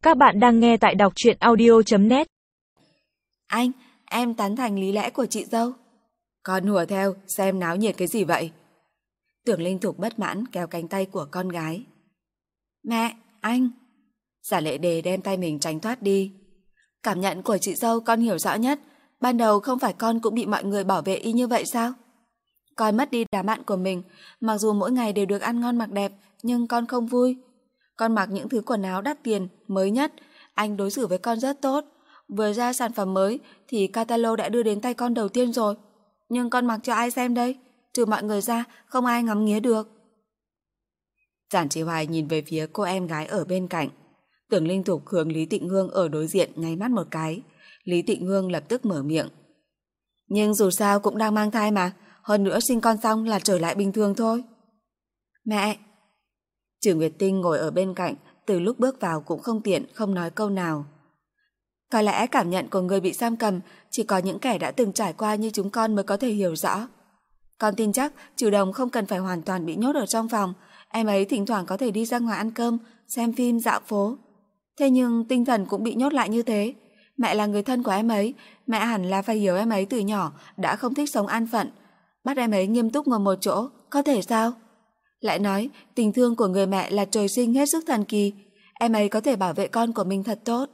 Các bạn đang nghe tại đọc truyện audio.net. Anh, em tán thành lý lẽ của chị dâu. Con hùa theo, xem náo nhiệt cái gì vậy? Tưởng Linh Thục bất mãn kéo cánh tay của con gái. Mẹ, anh. Giả Lệ Đề đem tay mình tránh thoát đi. Cảm nhận của chị dâu con hiểu rõ nhất. Ban đầu không phải con cũng bị mọi người bảo vệ y như vậy sao? Con mất đi đám bạn của mình. Mặc dù mỗi ngày đều được ăn ngon mặc đẹp, nhưng con không vui. Con mặc những thứ quần áo đắt tiền, mới nhất. Anh đối xử với con rất tốt. Vừa ra sản phẩm mới thì catalog đã đưa đến tay con đầu tiên rồi. Nhưng con mặc cho ai xem đây? Trừ mọi người ra, không ai ngắm nghía được. Giản Chỉ Hoài nhìn về phía cô em gái ở bên cạnh. Tưởng Linh Thục hướng Lý Tịnh Hương ở đối diện nháy mắt một cái. Lý Tịnh Hương lập tức mở miệng. Nhưng dù sao cũng đang mang thai mà. Hơn nữa sinh con xong là trở lại bình thường thôi. Mẹ! Trừ Nguyệt Tinh ngồi ở bên cạnh, từ lúc bước vào cũng không tiện, không nói câu nào. Có lẽ cảm nhận của người bị giam cầm chỉ có những kẻ đã từng trải qua như chúng con mới có thể hiểu rõ. Con tin chắc Trừ Đồng không cần phải hoàn toàn bị nhốt ở trong phòng. Em ấy thỉnh thoảng có thể đi ra ngoài ăn cơm, xem phim, dạo phố. Thế nhưng tinh thần cũng bị nhốt lại như thế. Mẹ là người thân của em ấy, mẹ hẳn là phải hiểu em ấy từ nhỏ đã không thích sống an phận. Bắt em ấy nghiêm túc ngồi một chỗ, có thể sao? Lại nói, tình thương của người mẹ là trời sinh hết sức thần kỳ. Em ấy có thể bảo vệ con của mình thật tốt.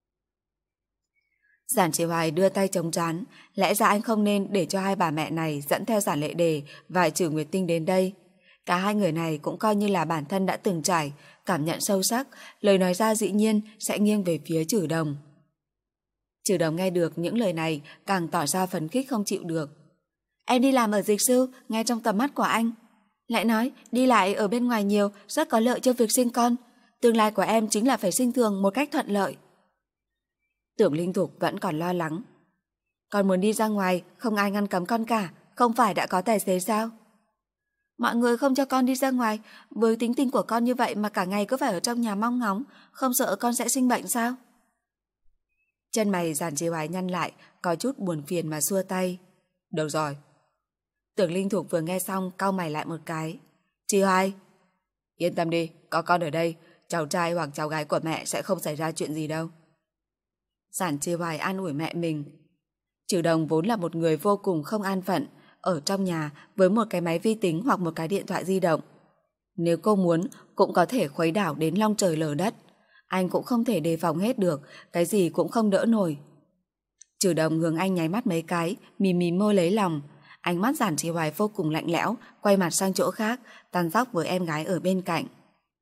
Giản Chỉ Hoài đưa tay chống trán. Lẽ ra anh không nên để cho hai bà mẹ này dẫn theo Giản Lệ Đề và Trừ Nguyệt Tinh đến đây. Cả hai người này cũng coi như là bản thân đã từng trải, cảm nhận sâu sắc. Lời nói ra dĩ nhiên sẽ nghiêng về phía Trừ Đồng. Trừ Đồng nghe được những lời này càng tỏ ra phấn khích không chịu được. Em đi làm ở dịch sư, ngay trong tầm mắt của anh. Lại nói, đi lại ở bên ngoài nhiều rất có lợi cho việc sinh con. Tương lai của em chính là phải sinh thường một cách thuận lợi. Tưởng Linh Thục vẫn còn lo lắng. Con muốn đi ra ngoài, không ai ngăn cấm con cả, không phải đã có tài xế sao? Mọi người không cho con đi ra ngoài, với tính tình của con như vậy mà cả ngày cứ phải ở trong nhà mong ngóng, không sợ con sẽ sinh bệnh sao? Chân mày Giản Chỉ Hoài nhăn lại, có chút buồn phiền mà xua tay. Được rồi. Tưởng Linh Thục vừa nghe xong cau mày lại một cái. Chỉ Hoài, yên tâm đi, có con ở đây, cháu trai hoặc cháu gái của mẹ sẽ không xảy ra chuyện gì đâu. Giản Chỉ Hoài an ủi mẹ mình. Trừ Đồng vốn là một người vô cùng không an phận, ở trong nhà với một cái máy vi tính hoặc một cái điện thoại di động. Nếu cô muốn cũng có thể khuấy đảo đến long trời lở đất. Anh cũng không thể đề phòng hết được, cái gì cũng không đỡ nổi. Trừ Đồng hướng anh nháy mắt mấy cái, mím mím môi lấy lòng. Ánh mắt Giản Chỉ Hoài vô cùng lạnh lẽo, quay mặt sang chỗ khác, tàn dóc với em gái ở bên cạnh.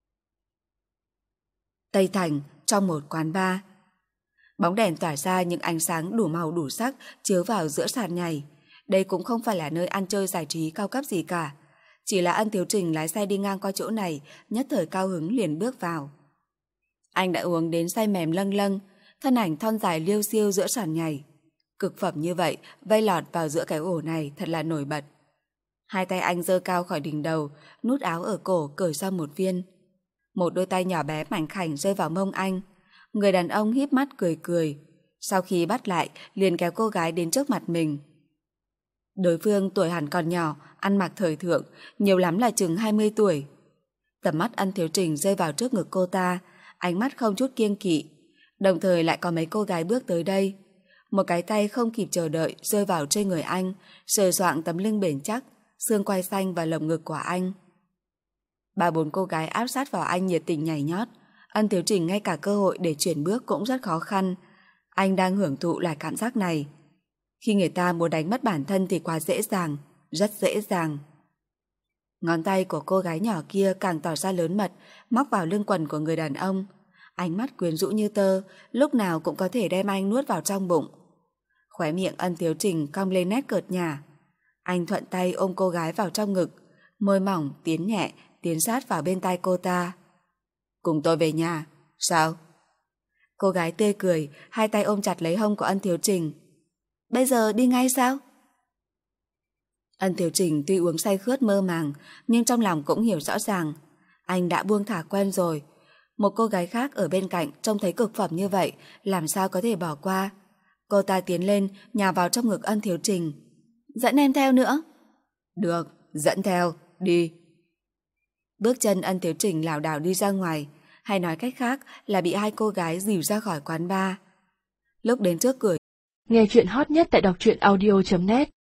Tây Thành, trong một quán bar. Bóng đèn tỏa ra những ánh sáng đủ màu đủ sắc chiếu vào giữa sàn nhảy. Đây cũng không phải là nơi ăn chơi giải trí cao cấp gì cả. Chỉ là Ân Thiếu Trình lái xe đi ngang qua chỗ này, nhất thời cao hứng liền bước vào. Anh đã uống đến say mềm lâng lâng, thân ảnh thon dài liêu xiêu giữa sàn nhảy. Cực phẩm như vậy, vây lọt vào giữa cái ổ này thật là nổi bật. Hai tay anh giơ cao khỏi đỉnh đầu, nút áo ở cổ cởi ra một viên. Một đôi tay nhỏ bé mảnh khảnh rơi vào mông anh. Người đàn ông híp mắt cười cười. Sau khi bắt lại, liền kéo cô gái đến trước mặt mình. Đối phương tuổi hẳn còn nhỏ, ăn mặc thời thượng, nhiều lắm là chừng 20 tuổi. Tầm mắt Ân Thiếu Trình rơi vào trước ngực cô ta, ánh mắt không chút kiêng kỵ. Đồng thời lại có mấy cô gái bước tới đây. Một cái tay không kịp chờ đợi rơi vào trên người anh, sờ soạng tấm lưng bền chắc, xương quai xanh và lồng ngực của anh. Ba bốn cô gái áp sát vào anh nhiệt tình nhảy nhót. Ân Thiếu Trình ngay cả cơ hội để chuyển bước cũng rất khó khăn. Anh đang hưởng thụ loại cảm giác này. Khi người ta muốn đánh mất bản thân thì quá dễ dàng, rất dễ dàng. Ngón tay của cô gái nhỏ kia càng tỏ ra lớn mật, móc vào lưng quần của người đàn ông. Ánh mắt quyến rũ như tơ, lúc nào cũng có thể đem anh nuốt vào trong bụng. Khóe miệng Ân Thiếu Trình cong lên nét cợt nhả. Anh thuận tay ôm cô gái vào trong ngực, môi mỏng tiến nhẹ, tiến sát vào bên tai cô ta. Cùng tôi về nhà. Sao? Cô gái tươi cười, hai tay ôm chặt lấy hông của Ân Thiếu Trình. Bây giờ đi ngay sao? Ân Thiếu Trình tuy uống say khướt mơ màng, nhưng trong lòng cũng hiểu rõ ràng. Anh đã buông thả quen rồi. Một cô gái khác ở bên cạnh trông thấy cực phẩm như vậy, làm sao có thể bỏ qua. Cô ta tiến lên, nhào vào trong ngực Ân Thiếu Trình. Dẫn em theo nữa. Được, dẫn theo, đi. Bước chân Ân Thiếu Trình lảo đảo đi ra ngoài. hay nói cách khác là bị hai cô gái dìu ra khỏi quán bar. Lúc đến trước cửa, Nghe chuyện hot nhất tại đọc truyện audio.net